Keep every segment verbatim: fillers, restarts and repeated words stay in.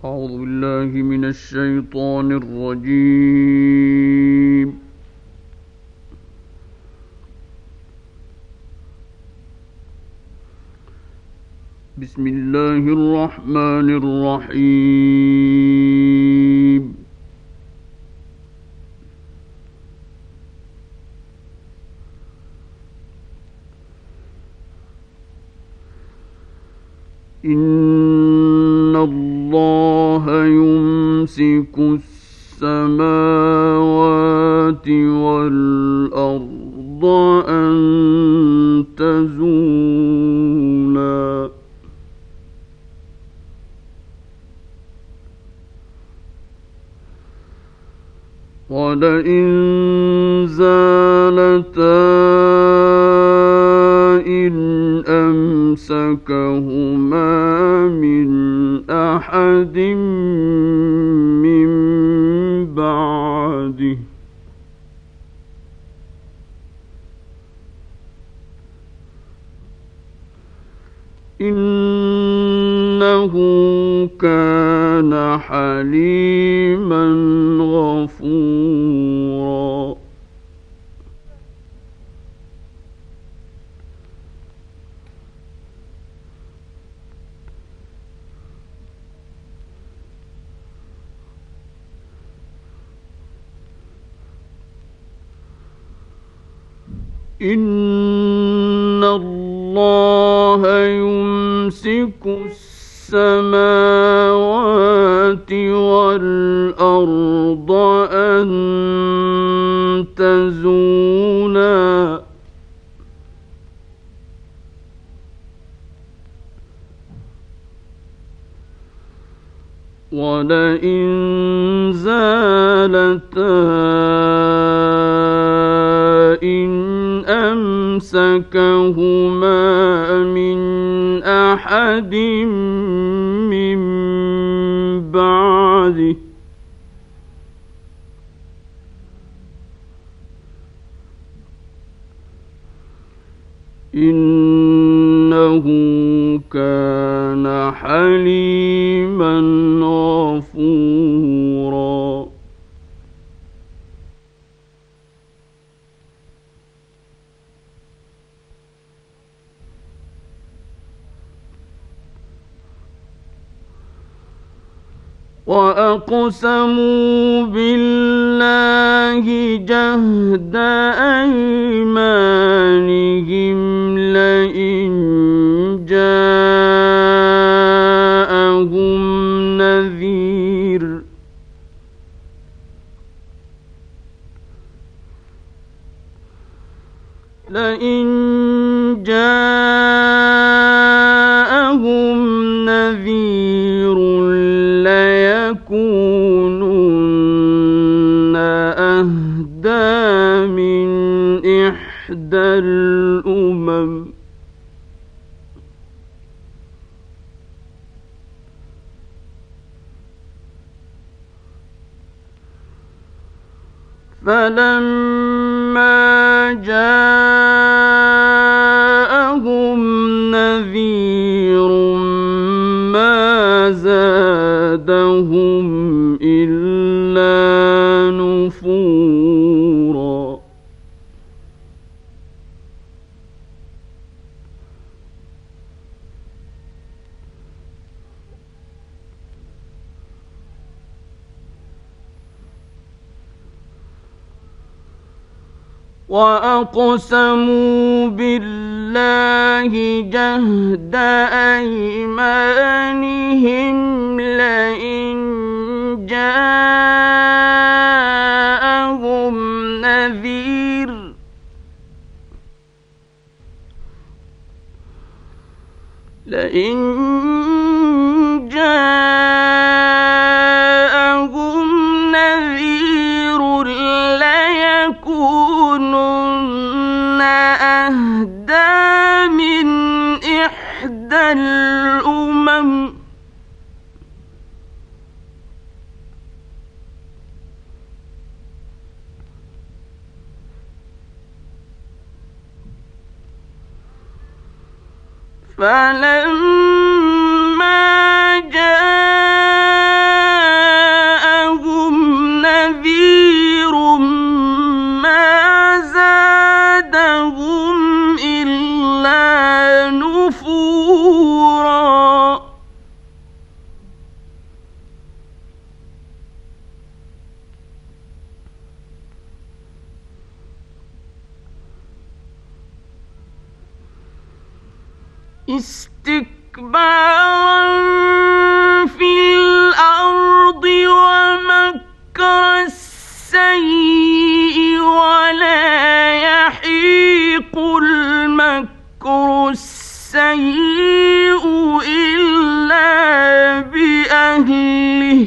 أعوذ بالله من الشيطان الرجيم. بسم الله الرحمن الرحيم. إن الله يمسك السماوات والأرض أن تزولا ولئن زالتا إن أمسكهما من أحد من بعده إنه كان حليما غفورا. إن الله يمسك السماوات والأرض أن تزولا ولئن زالتا إن أمسكهما من أحد من بعده إنه كان حليما غفورا. وأقسموا بالله جهد أيمانهم لئن جاءهم نذير لئن جاءهم نذير ليكونن أهدى من إحدى الأمم فلما جاءهم نذير ما زادهم إلا نفورا. وأقسموا بالله جهد أيمانهم لئن جاءهم نذير لئن جاءهم نذير ليكونن أهدى من إحدى الأمم فلما جاء استكبارا في الأرض ومكر السيء ولا يحيق المكر السيء إلا بأهله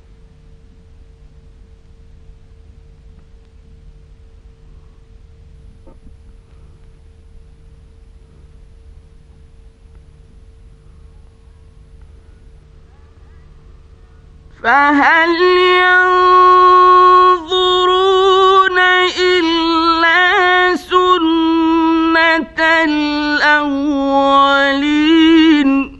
فهل ينظرون إلا سنة الأولين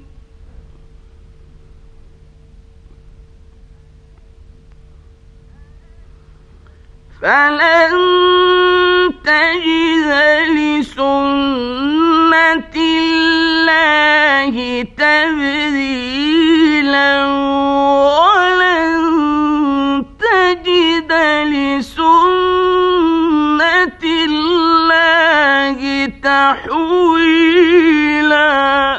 فلن تجد لسنة الله تبديلا ولن تجد لسنة الله تحويلا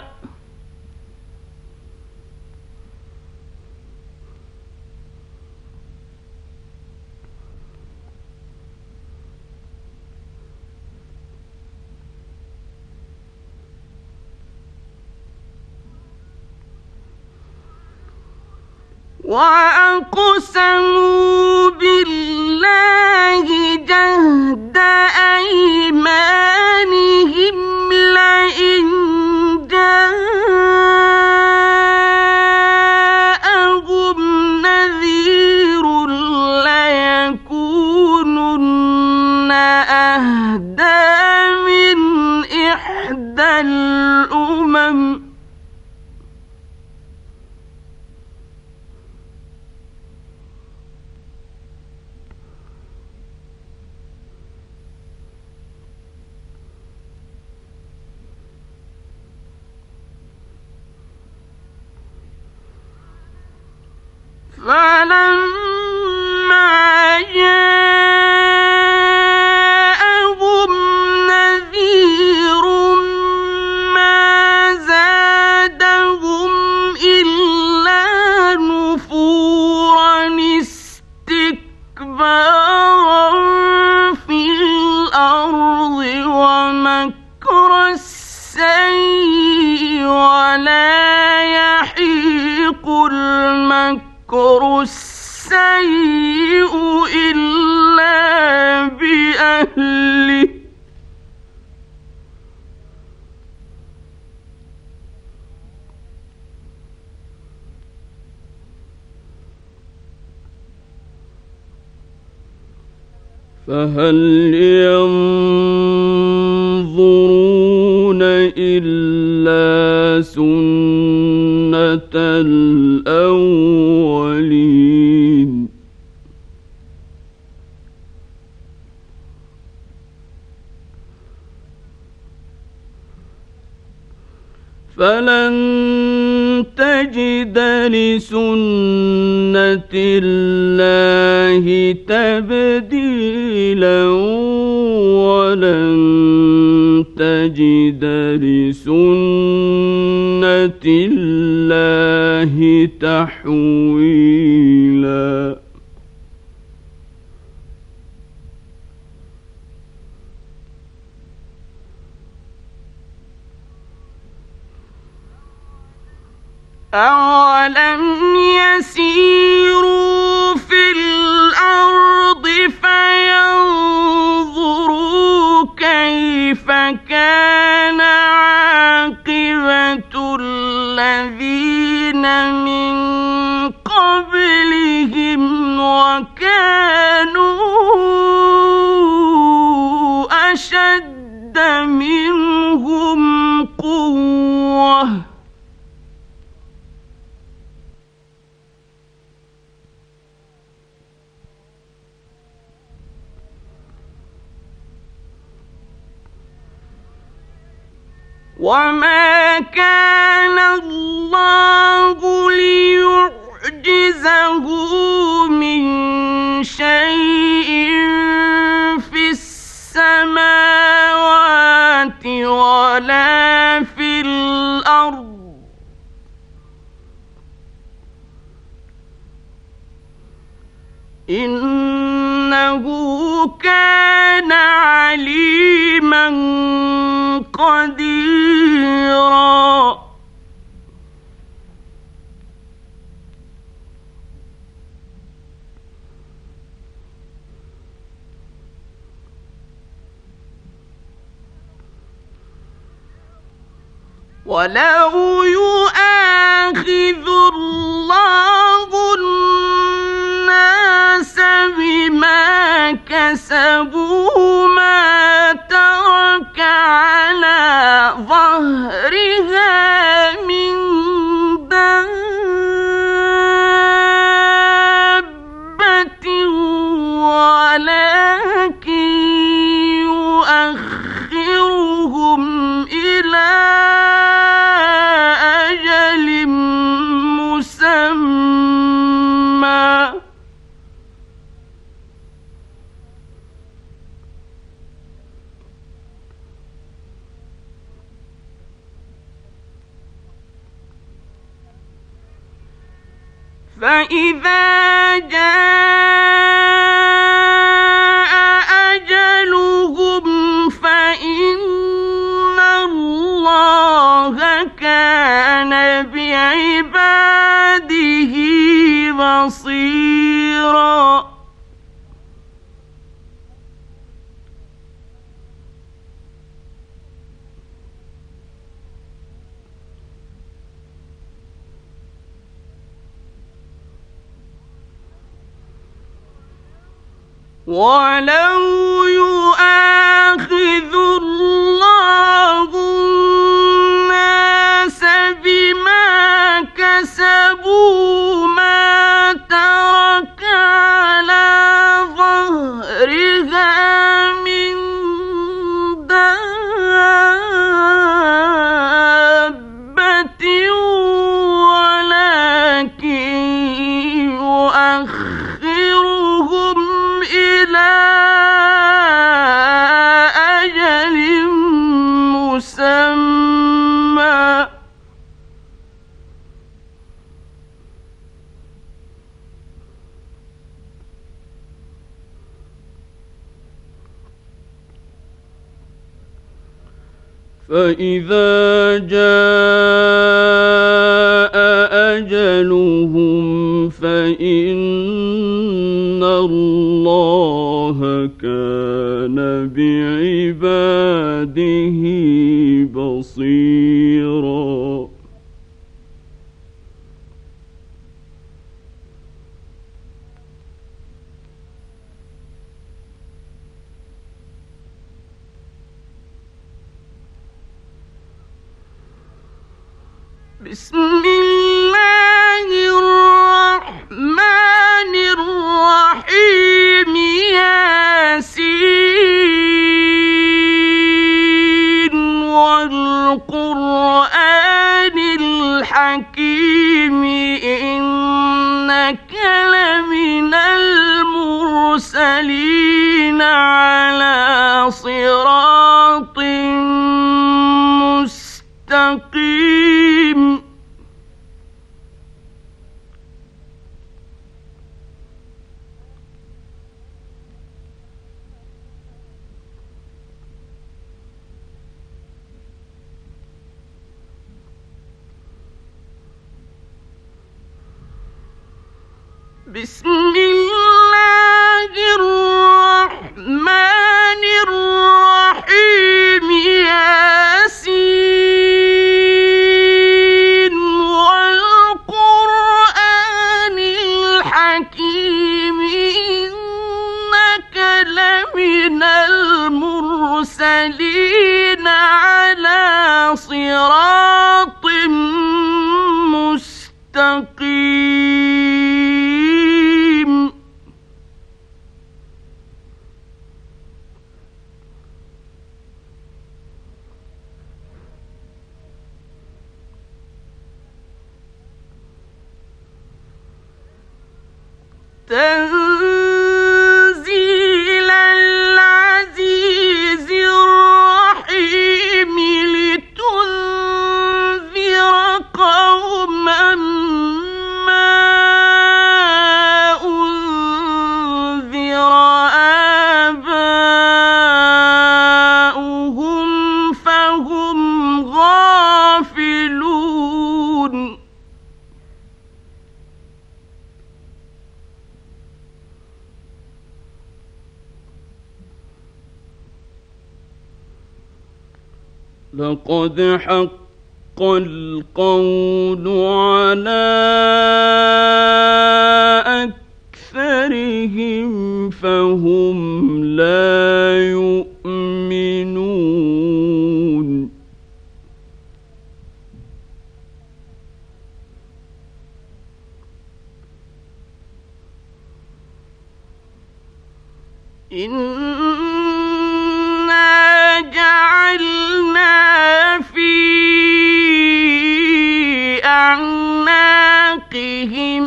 وأقسموا بالله جهد أيمانهم لئن جاءهم نذير ليكونن أهدى من إحدى الأمم فلما جاءهم نذير ما زادهم إلا نفورا استكبارا في الأرض ومكر السيء ولا يحيق المكر السيء إلا بأهله فهل ينظرون إلا سنة الأولين فلن تجد لسنة الله تبديلا ولن تجد لسنة الله تحويلا أولم يسيروا في الأرض فينظروا كيف كان عاقبة الذين من قبلهم وكانوا أشد منهم قوة وما كان الله ليعجزه من شيء في السماوات ولا في الأرض إنه كان عليما قديرا ولو يؤاخذ الله الناس بما كسبوا ما ترك على ظهرها من دابة ولكن يؤخرهم إلى أجل مسمى فإذا جاء أجلهم فإن الله كان بعباده بصيرا ولو يؤاخذ الله الناس بما كسبوا ما ترك على ظهرها من دابة ولكن يؤخرهم إلى أجل مسمى فإذا جاء أجلهم فإن الله كان بعباده بصيرا بسم الله الرحمن الرحيم ياسين والقرآن الحكيم إنك لمن المرسلين على صراط مستقيم بسم الله الرحمن الرحيم ياسين والقرآن الحكيم إنك لمن المرسلين على صراط مستقيم تنزيل العزيز الرحيم لتنذر قوما ما لقد حق القول على أكثرهم فهم لا يؤمنون إنا جعلنا في أعناقهم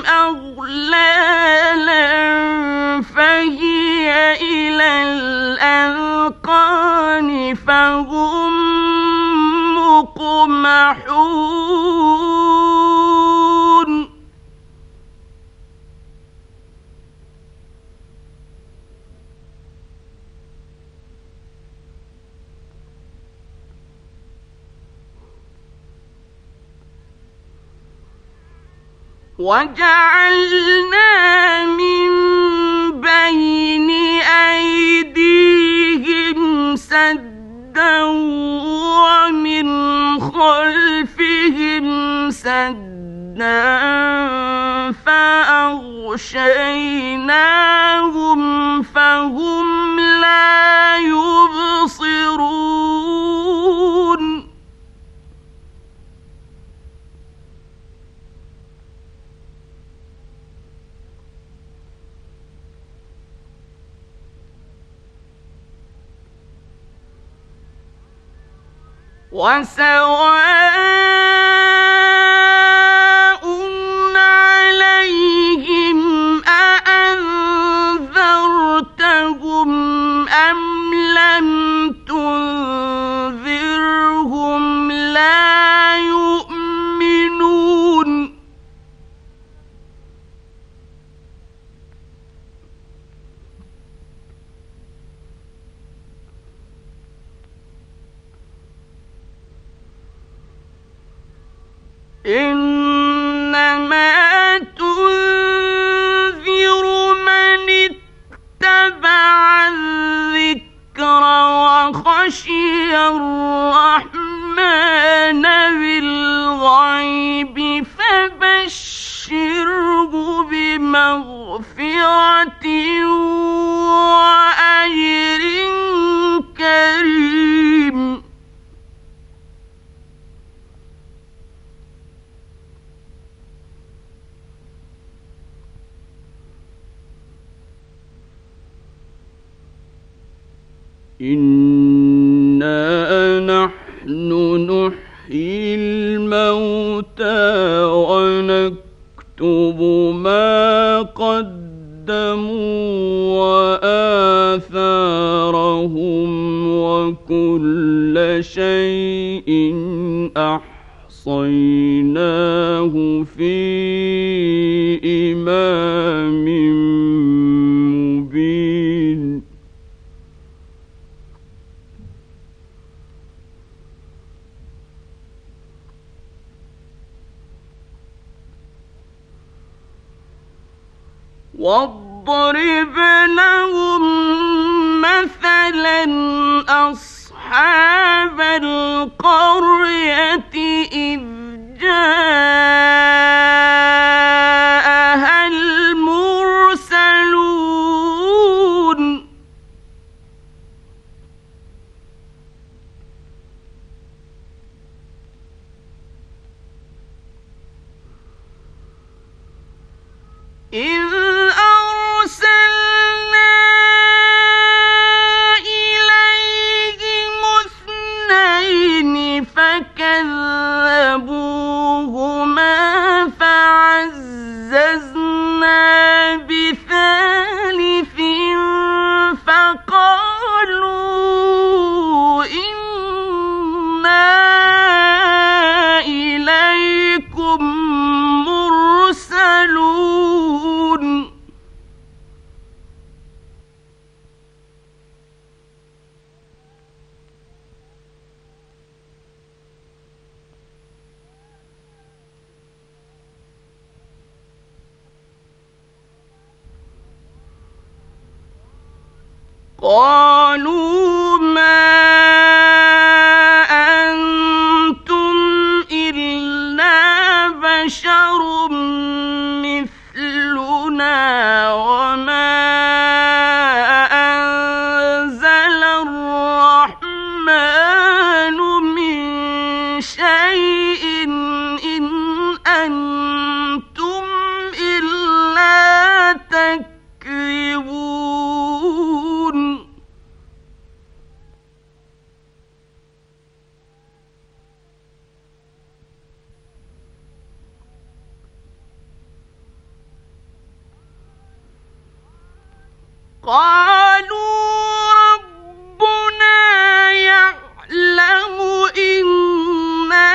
أغلالا فهي إلى الأذقان فهم مقمحون وجعلنا من بين أيديهم سدا ومن خلفهم سدا فأغشيناهم فهم لا يبصرون وسواء عليهم أأنذرتهم أم لم تنذرهم لا يؤمنون إنما تنذر من اتبع الذكر وخشي الرحمن بالغيب فبشره بمغفرة وأجر كريم إنا نحن نحيي الموتى ونكتب ما قدموا وآثارهم وكل شيء أحصيناه في إمام مبين واضرب لهم مثلا أصحاب القرية إذ جاءها المرسلون إذ أرسلنا إليهم اثنين فكذبوهما فعززنا بثالث فقالوا إنا إليكم مرسلون قالوا ما قالوا ربنا يعلم إنا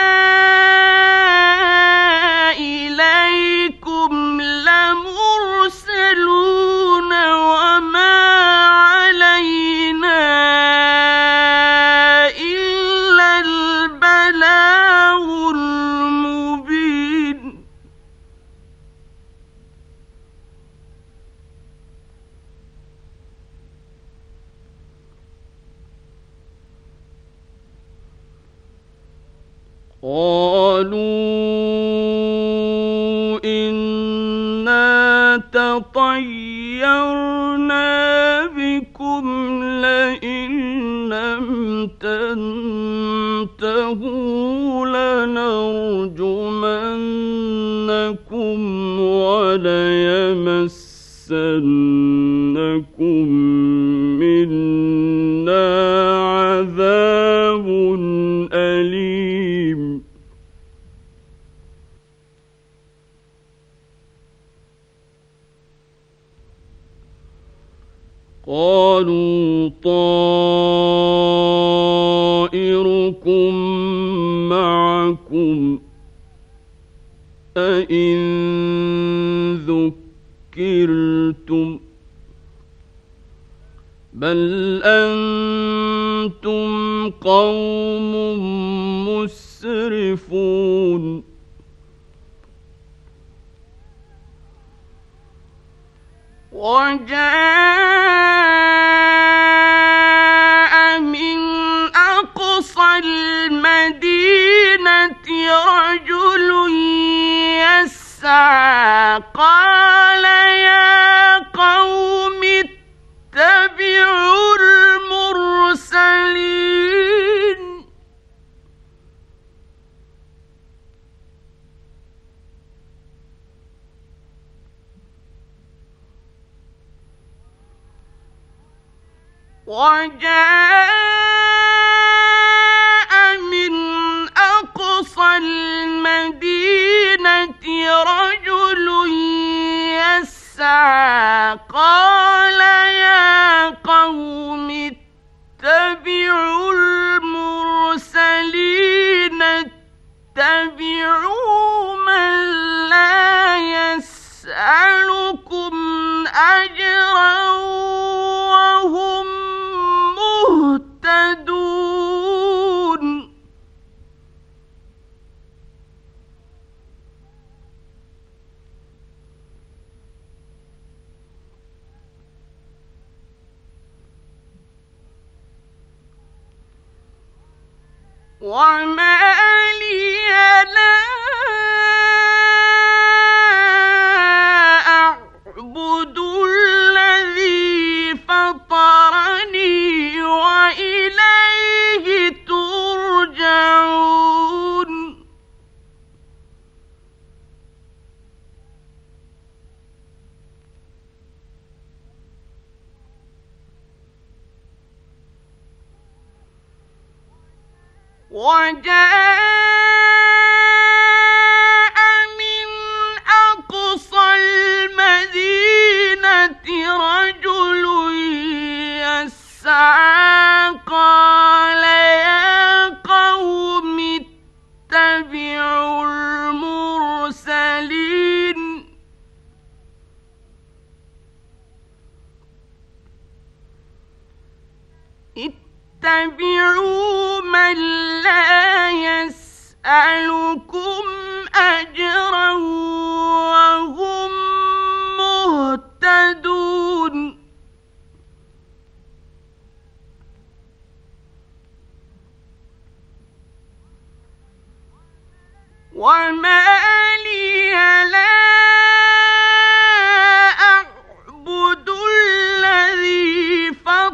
إليكم لمرسلون وما علينا إلا البلاغ المبين. قالوا إنا تطيرنا بكم لئن لم تنتهوا لنرجمنكم وليمسنكم منا عذاب أليم. قالوا طائركم معكم أئن ذكرتم بل أنتم قوم مسرفون. وجاء من أقصى المدينة رجل يسعى قال يا قوم اتبعوا المرسلين. وجاء من أقصى المدينة رجل يسعى قال يا قوم اتبعوا المرسلين اتبعوا من لا يسألكم أجرا وهم مهتدون. وما لي لا أعبد الذي فطرني وإليه ترجعون. وجاء من أقصى المدينة رجل يسعى قال يا قوم اتبعوا المرسلين اتبعوا من لا يسألكم أجرا وهم مهتدون. وما لي لا أعبد الذي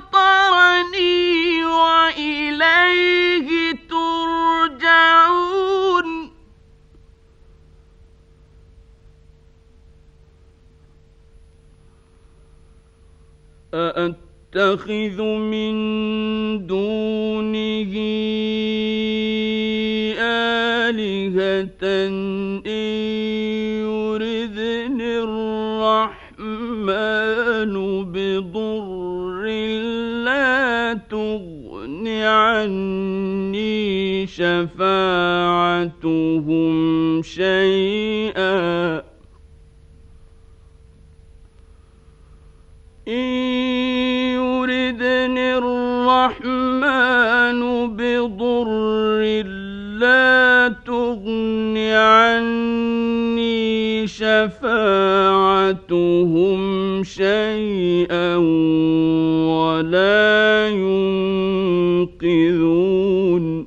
فطرني وإليه ترجعون. أأتخذ من دونه آلهة إن يردني الرحمن بضر شيئا إن يردني الرحمن بضر لا تغن عني شفاعتهم شيئا ولا ينقذون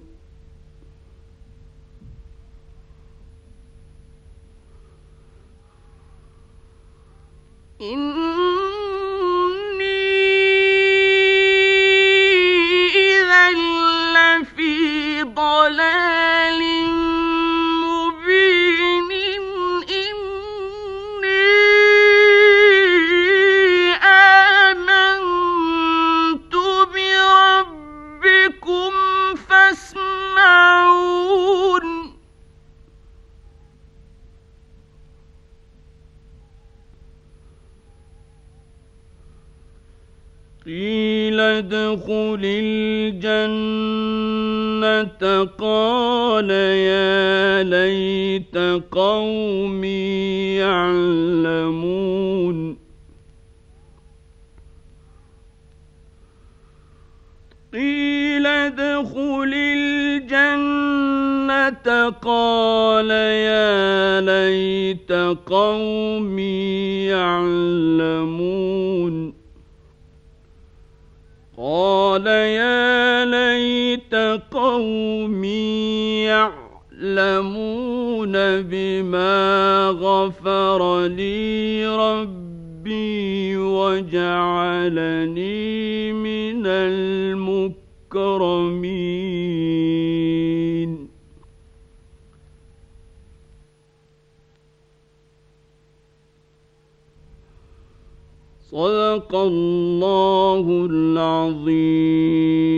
ضلال مبين إني آمنت بربكم فاسمعون قيل ادخل الجنة قال يا ليت قومي يعلمون قيل ادخل الجنة قال يا ليت قومي يعلمون قال يا ليت قومي يعلمون بما غفر لي ربي وجعلني من المكرمين صدق الله العظيم.